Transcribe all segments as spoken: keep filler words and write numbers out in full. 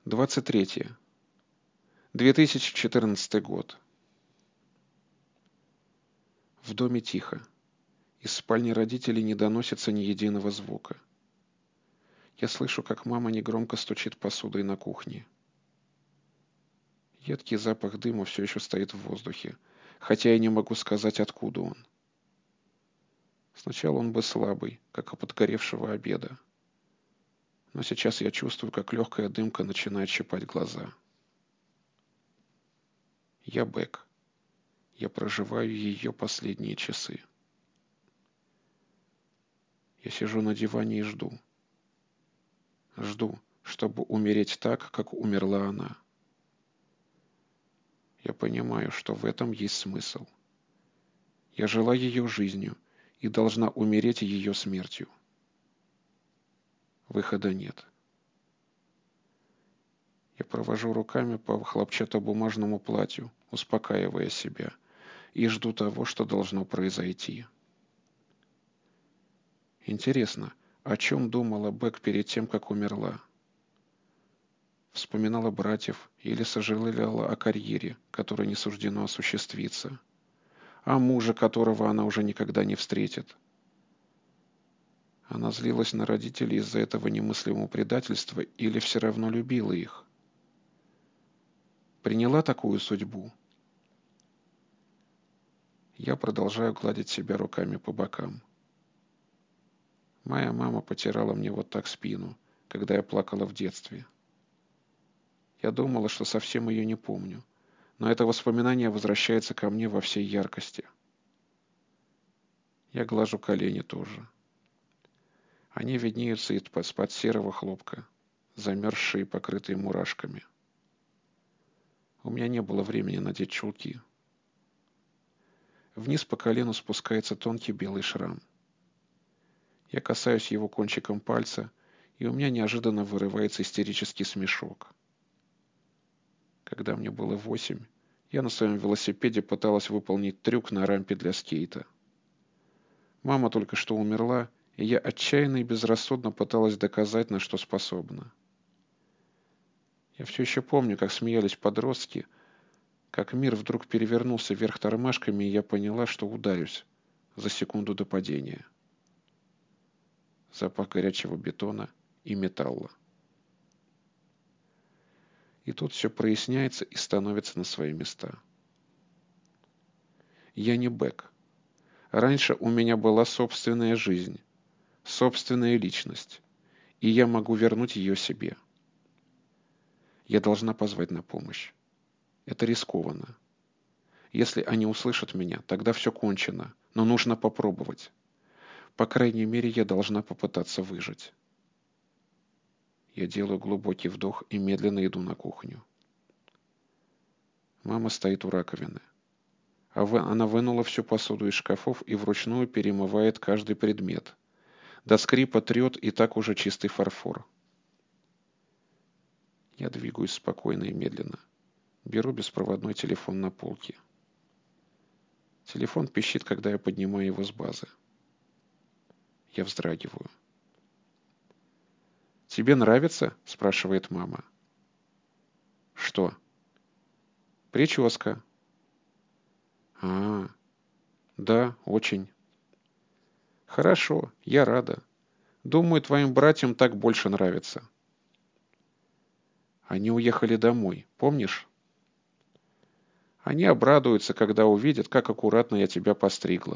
двадцать третье. две тысячи четырнадцатый год. В доме тихо. Из спальни родителей не доносится ни единого звука. Я слышу, как мама негромко стучит посудой на кухне. Едкий запах дыма все еще стоит в воздухе, хотя я не могу сказать, откуда он. Сначала он был слабый, как от подгоревшего обеда. Но сейчас я чувствую, как легкая дымка начинает щипать глаза. Я Бек. Я проживаю ее последние часы. Я сижу на диване и жду. Жду, чтобы умереть так, как умерла она. Я понимаю, что в этом есть смысл. Я жила ее жизнью и должна умереть ее смертью. Выхода нет. Я провожу руками по хлопчатобумажному платью, успокаивая себя, и жду того, что должно произойти. Интересно, о чем думала Бек перед тем, как умерла? Вспоминала братьев или сожалела о карьере, которой не суждено осуществиться, о муже, которого она уже никогда не встретит. Она злилась на родителей из-за этого немыслимого предательства или все равно любила их? Приняла такую судьбу? Я продолжаю гладить себя руками по бокам. Моя мама потирала мне вот так спину, когда я плакала в детстве. Я думала, что совсем ее не помню, но это воспоминание возвращается ко мне во всей яркости. Я глажу колени тоже. Они виднеются из-под серого хлопка, замерзшие и покрытые мурашками. У меня не было времени надеть чулки. Вниз по колену спускается тонкий белый шрам. Я касаюсь его кончиком пальца, и у меня неожиданно вырывается истерический смешок. Когда мне было восемь, я на своем велосипеде пыталась выполнить трюк на рампе для скейта. Мама только что умерла, и я отчаянно и безрассудно пыталась доказать, на что способна. Я все еще помню, как смеялись подростки, как мир вдруг перевернулся вверх тормашками, и я поняла, что ударюсь за секунду до падения. Запах горячего бетона и металла. И тут все проясняется и становится на свои места. Я не Бек. Раньше у меня была собственная жизнь, собственная личность, и я могу вернуть ее себе. Я должна позвать на помощь. Это рискованно. Если они услышат меня, тогда все кончено, но нужно попробовать. По крайней мере, я должна попытаться выжить. Я делаю глубокий вдох и медленно иду на кухню. Мама стоит у раковины. А вы, она вынула всю посуду из шкафов и вручную перемывает каждый предмет. До скрипа трет и так уже чистый фарфор. Я двигаюсь спокойно и медленно. Беру беспроводной телефон на полке. Телефон пищит, когда я поднимаю его с базы. Я вздрагиваю. «Тебе нравится?» – спрашивает мама. «Что?» «Прическа». «А, да, очень». «Хорошо, я рада. Думаю, твоим братьям так больше нравится». Они уехали домой, помнишь? Они обрадуются, когда увидят, как аккуратно я тебя постригла.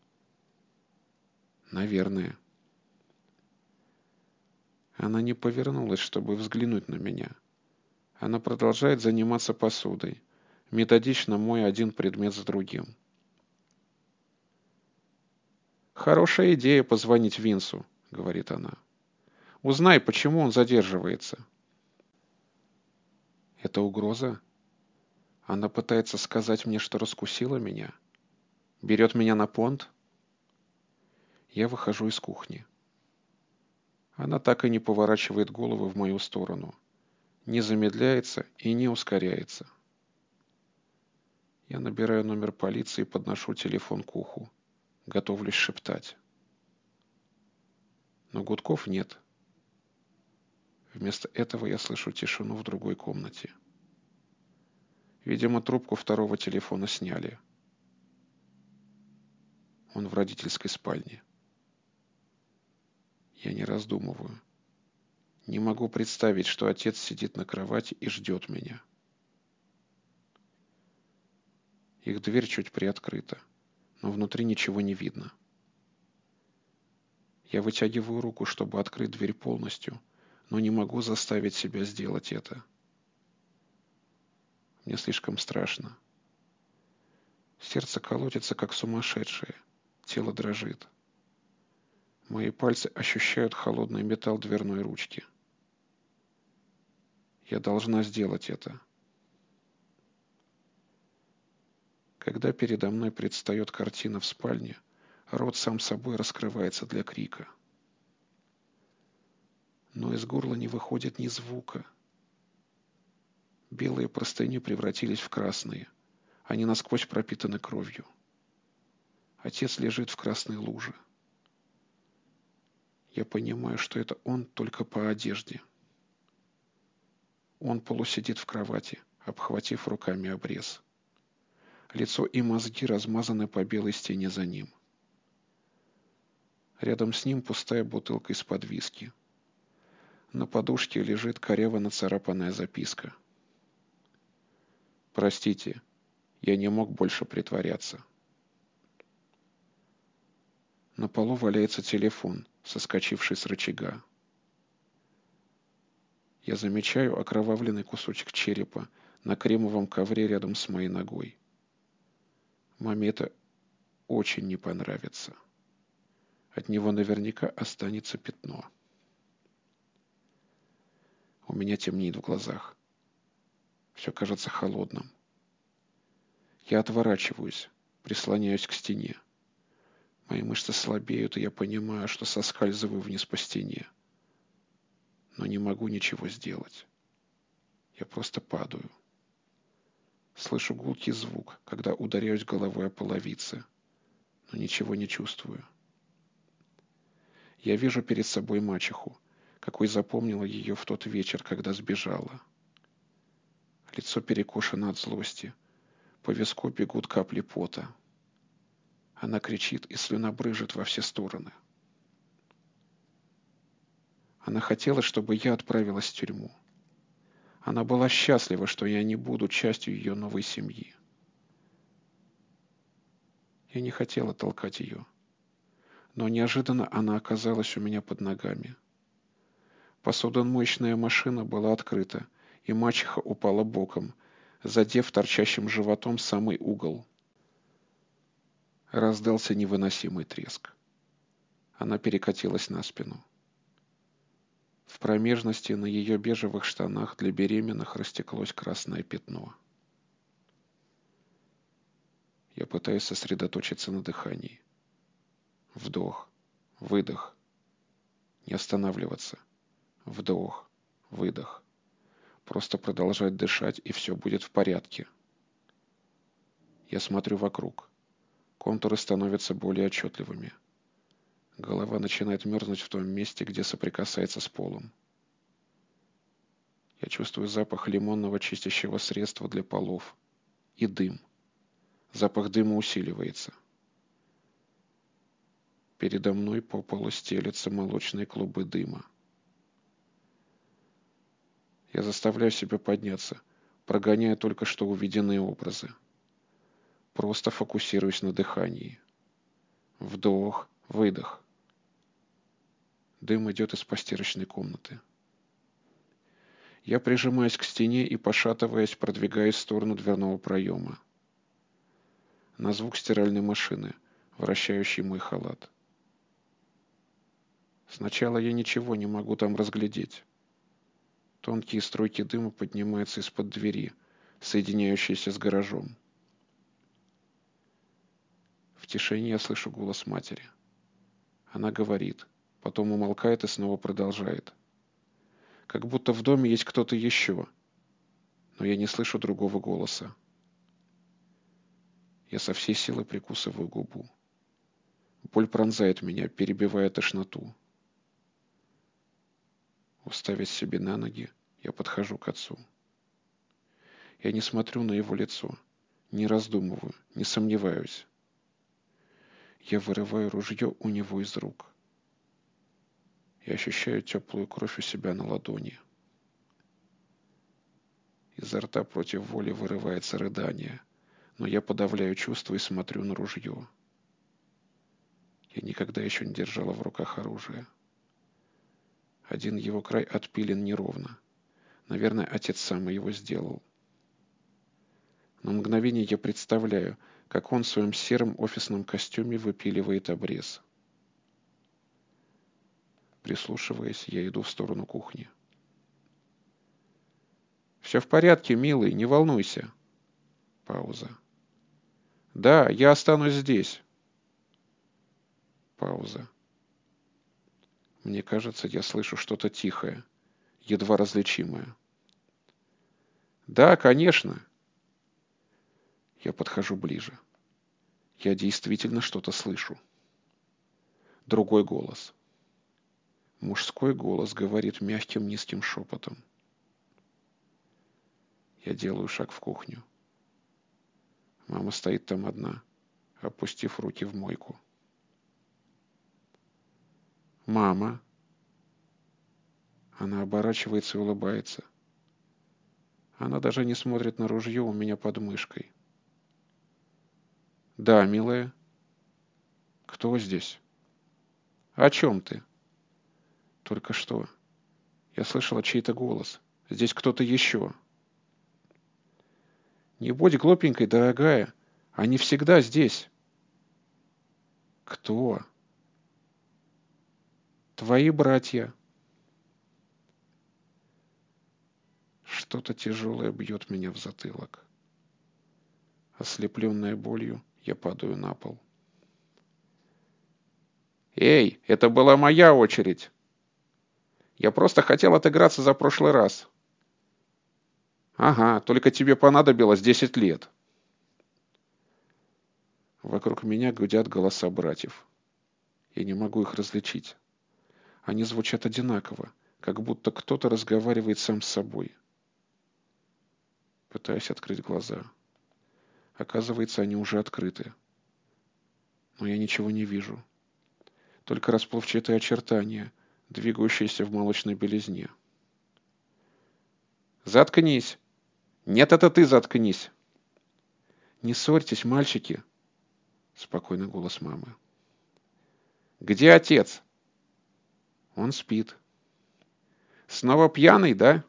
Наверное. Она не повернулась, чтобы взглянуть на меня. Она продолжает заниматься посудой, методично моя один предмет за другим. «Хорошая идея позвонить Винсу», — говорит она. «Узнай, почему он задерживается». Это угроза? Она пытается сказать мне, что раскусила меня? Берет меня на понт? Я выхожу из кухни. Она так и не поворачивает голову в мою сторону. Не замедляется и не ускоряется. Я набираю номер полиции и подношу телефон к уху. Готовлюсь шептать. Но гудков нет. Вместо этого я слышу тишину в другой комнате. Видимо, трубку второго телефона сняли. Он в родительской спальне. Я не раздумываю. Не могу представить, что отец сидит на кровати и ждет меня. Их дверь чуть приоткрыта, но внутри ничего не видно. Я вытягиваю руку, чтобы открыть дверь полностью, но не могу заставить себя сделать это. Мне слишком страшно. Сердце колотится, как сумасшедшее. Тело дрожит. Мои пальцы ощущают холодный металл дверной ручки. Я должна сделать это. Когда передо мной предстает картина в спальне, рот сам собой раскрывается для крика. Но из горла не выходит ни звука. Белые простыни превратились в красные. Они насквозь пропитаны кровью. Отец лежит в красной луже. Я понимаю, что это он только по одежде. Он полусидит в кровати, обхватив руками обрез. Лицо и мозги размазаны по белой стене за ним. Рядом с ним пустая бутылка из-под виски. На подушке лежит коряво нацарапанная записка. «Простите, я не мог больше притворяться». На полу валяется телефон, соскочивший с рычага. Я замечаю окровавленный кусочек черепа на кремовом ковре рядом с моей ногой. Маме это очень не понравится. От него наверняка останется пятно. У меня темнеет в глазах. Все кажется холодным. Я отворачиваюсь, прислоняюсь к стене. Мои мышцы слабеют, и я понимаю, что соскальзываю вниз по стене. Но не могу ничего сделать. Я просто падаю. Слышу гулкий звук, когда ударяюсь головой о половицы, но ничего не чувствую. Я вижу перед собой мачеху, какой запомнила ее в тот вечер, когда сбежала. Лицо перекошено от злости. По виску бегут капли пота. Она кричит, и слюна брызжет во все стороны. Она хотела, чтобы я отправилась в тюрьму. Она была счастлива, что я не буду частью ее новой семьи. Я не хотела толкать ее. Но неожиданно она оказалась у меня под ногами. Посудомоечная машина была открыта, и мачеха упала боком, задев торчащим животом самый угол. Раздался невыносимый треск. Она перекатилась на спину. В промежности на ее бежевых штанах для беременных растеклось красное пятно. Я пытаюсь сосредоточиться на дыхании. Вдох, выдох. Не останавливаться. Вдох, выдох. Просто продолжать дышать, и все будет в порядке. Я смотрю вокруг. Контуры становятся более отчетливыми. Голова начинает мерзнуть в том месте, где соприкасается с полом. Я чувствую запах лимонного чистящего средства для полов и дым. Запах дыма усиливается. Передо мной по полу стелются молочные клубы дыма. Я заставляю себя подняться, прогоняя только что увиденные образы. Просто фокусируюсь на дыхании. Вдох, выдох. Дым идет из постирочной комнаты. Я прижимаюсь к стене и, пошатываясь, продвигаюсь в сторону дверного проема. На звук стиральной машины, вращающей мой халат. Сначала я ничего не могу там разглядеть. Тонкие струйки дыма поднимаются из-под двери, соединяющейся с гаражом. В тишине я слышу голос матери. Она говорит, потом умолкает и снова продолжает. Как будто в доме есть кто-то еще, но я не слышу другого голоса. Я со всей силы прикусываю губу. Боль пронзает меня, перебивая тошноту. Уставясь себе на ноги, я подхожу к отцу. Я не смотрю на его лицо, не раздумываю, не сомневаюсь. Я вырываю ружье у него из рук. Я ощущаю теплую кровь у себя на ладони. Изо рта против воли вырывается рыдание, но я подавляю чувства и смотрю на ружье. Я никогда еще не держала в руках оружие. Один его край отпилен неровно. Наверное, отец сам его сделал. На мгновение я представляю, как он в своем сером офисном костюме выпиливает обрез. Прислушиваясь, я иду в сторону кухни. «Все в порядке, милый, не волнуйся». Пауза. «Да, я останусь здесь». Пауза. Мне кажется, я слышу что-то тихое, едва различимое. «Да, конечно». Я подхожу ближе. Я действительно что-то слышу. Другой голос. Мужской голос говорит мягким низким шепотом. Я делаю шаг в кухню. Мама стоит там одна, опустив руки в мойку. «Мама!» Она оборачивается и улыбается. Она даже не смотрит на ружье у меня под мышкой. «Да, милая». «Кто здесь?» «О чем ты?» «Только что. Я слышала чей-то голос. Здесь кто-то еще». «Не будь глупенькой, дорогая. Они всегда здесь». «Кто?» «Твои братья». Что-то тяжелое бьет меня в затылок. Ослепленная болью, я падаю на пол. «Эй, это была моя очередь. Я просто хотел отыграться за прошлый раз». «Ага, только тебе понадобилось десять лет». Вокруг меня гудят голоса братьев. Я не могу их различить. Они звучат одинаково, как будто кто-то разговаривает сам с собой. Пытаюсь открыть глаза. Оказывается, они уже открыты. Но я ничего не вижу. Только расплывчатые очертания, двигающиеся в молочной белизне. «Заткнись!» «Нет, это ты заткнись!» «Не ссорьтесь, мальчики!» Спокойный голос мамы. «Где отец?» «Он спит». «Снова пьяный, да?»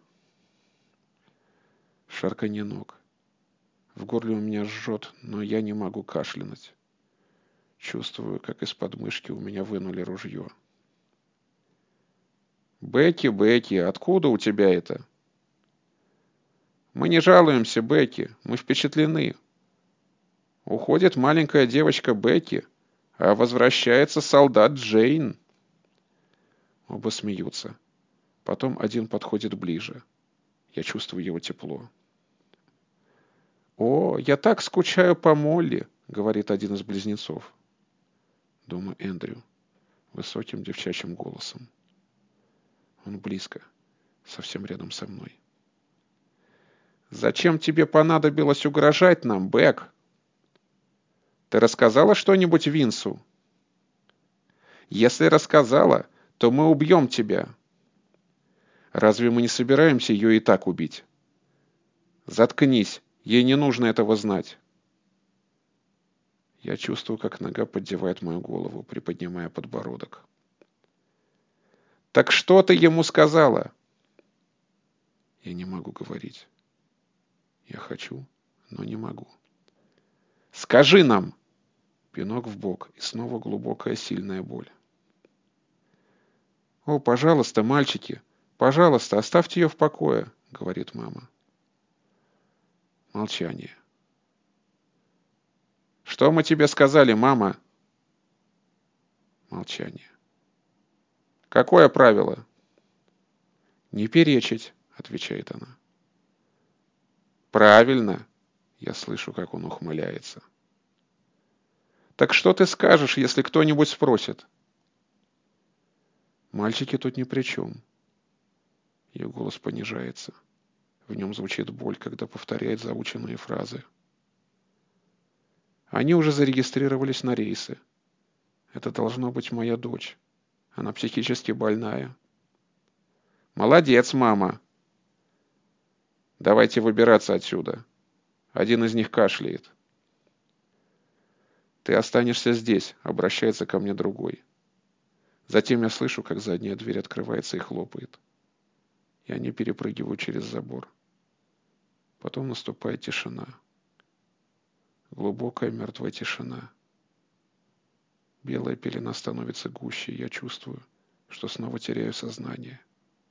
Шарканье ног. В горле у меня жжет, но я не могу кашлянуть. Чувствую, как из-под мышки у меня вынули ружье. «Бекки, Бекки, откуда у тебя это?» «Мы не жалуемся, Бекки, мы впечатлены. Уходит маленькая девочка Бекки, а возвращается солдат Джейн». Оба смеются. Потом один подходит ближе. Я чувствую его тепло. «О, я так скучаю по Молли», — говорит один из близнецов. Думаю, Эндрю, высоким девчачьим голосом. Он близко, совсем рядом со мной. «Зачем тебе понадобилось угрожать нам, Бек? Ты рассказала что-нибудь Винсу? Если рассказала, то мы убьем тебя. Разве мы не собираемся ее и так убить? Заткнись, ей не нужно этого знать». Я чувствую, как нога поддевает мою голову, приподнимая подбородок. «Так что ты ему сказала?» Я не могу говорить. Я хочу, но не могу. «Скажи нам!» Пинок в бок, и снова глубокая сильная боль. «О, пожалуйста, мальчики, пожалуйста, оставьте ее в покое», — говорит мама. Молчание. «Что мы тебе сказали, мама?» Молчание. «Какое правило?» «Не перечить», — отвечает она. «Правильно», — я слышу, как он ухмыляется. «Так что ты скажешь, если кто-нибудь спросит?» «Мальчики тут ни при чем». Ее голос понижается. В нем звучит боль, когда повторяет заученные фразы. Они уже зарегистрировались на рейсы. Это должно быть моя дочь. Она психически больная. Молодец, мама. Давайте выбираться отсюда. Один из них кашляет. Ты останешься здесь, обращается ко мне другой. Затем я слышу, как задняя дверь открывается и хлопает. И они перепрыгивают через забор. Потом наступает тишина. Глубокая мертвая тишина. Белая пелена становится гуще, и я чувствую, что снова теряю сознание.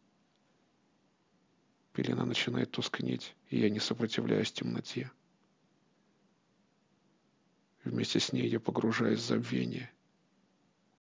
Пелена начинает тускнеть, и я не сопротивляюсь темноте. Вместе с ней я погружаюсь в забвение.